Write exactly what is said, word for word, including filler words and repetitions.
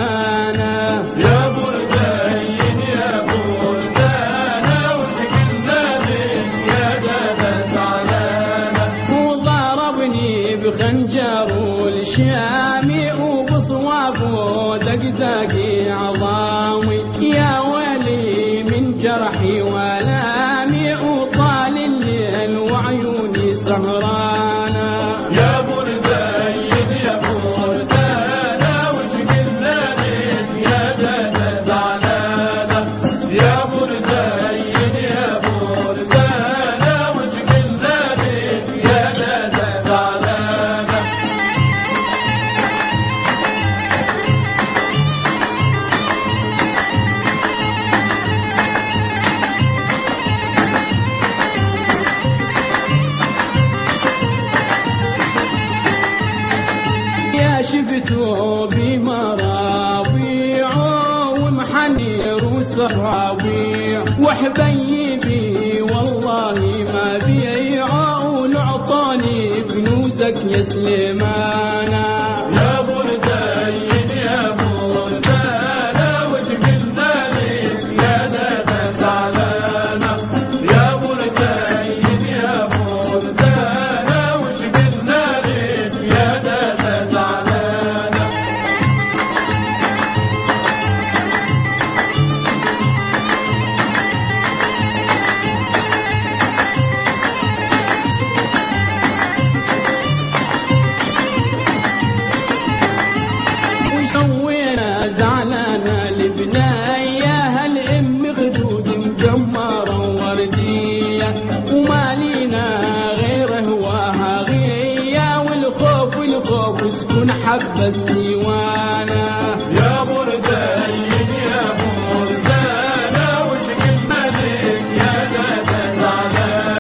سليمانا. يا بردين يا بردانا وشكلنا بك يا جبل زعلانة. وضربني بخنجر الشامي وبصوابه دقدقي عظامي. يا ويلي من جرحي ولامي وطال الليل وعيوني سهرانة. يا بردين يا بردانا وشكلنا بك يا جبل زعلانة. يا بردين يا بردانا وشكلنا بك يا جبل زعلانة. شفته بمرابيعه ومحنير وسرابيع وحبيبي والله ما بيعه ولعطاني كنوزك يا سليمانا. يا بردين يا بردانا وشكلنا بك يا جبل زعلانة. يا بردين يا بردانا وشكلنا بك يا جبل زعلانة. وسوينا زعلانة لبنايا هالام خدود مجمرة ووردية وما لينا غير هواها غية والخوف والخوف سكون حبة سيوانا.